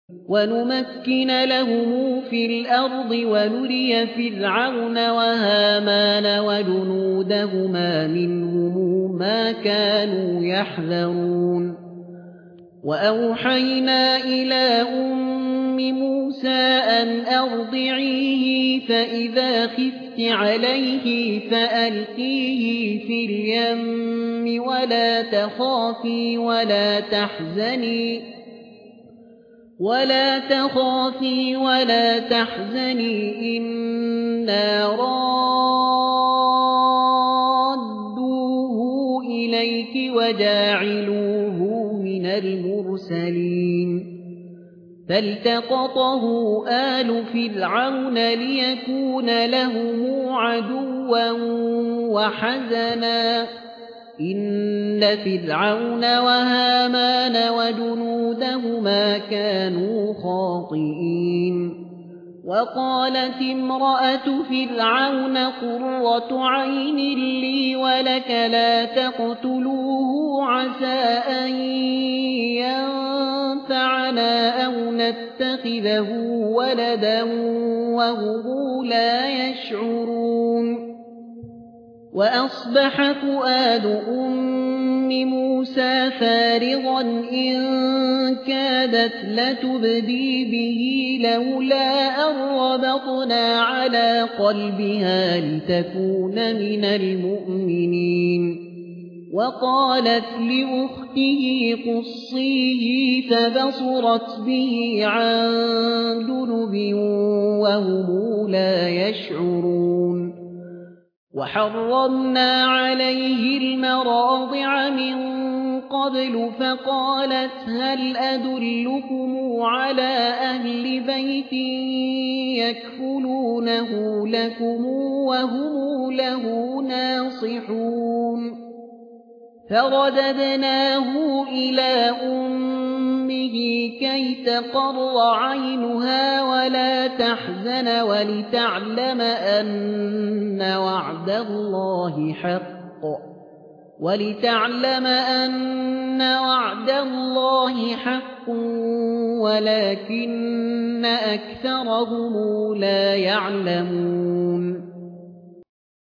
ونمكن لهم في الأرض ونري فرعون وهامان وجنودهما منهم ما كانوا يحذرون وأوحينا إلى موسى أن أرضعيه فإذا خفت عليه فألقيه في اليم ولا تخافي ولا تحزني إنا رادوه إليك وجاعلوه من المرسلين فالتقطه آل فرعون ليكون لهم عدوا وحزنا إن فرعون وهامان وجنودهما كانوا خاطئين وقالت امرأة فرعون قرة عين لي ولك لا تقتلوه عسى أن ينفعنا أو نتخذه ولدا وهم لا يشعرون وأصبح فؤاد موسى فارغا إن كادت لتبدي به لولا أن ربطنا على قلبها لتكون من المؤمنين وقالت لأخته قصيه فبصرت به عن جنب وهم لا يشعرون وحرمنا عليه المراضع من قبل فقالت هل أدلكم على أهل بيت يكفلونه لكم وهم له ناصحون فرددناه إلى أمه كي تقر عينها ولا تحزن ولتعلم أن وعد الله حق ولكن أكثرهم لا يعلمون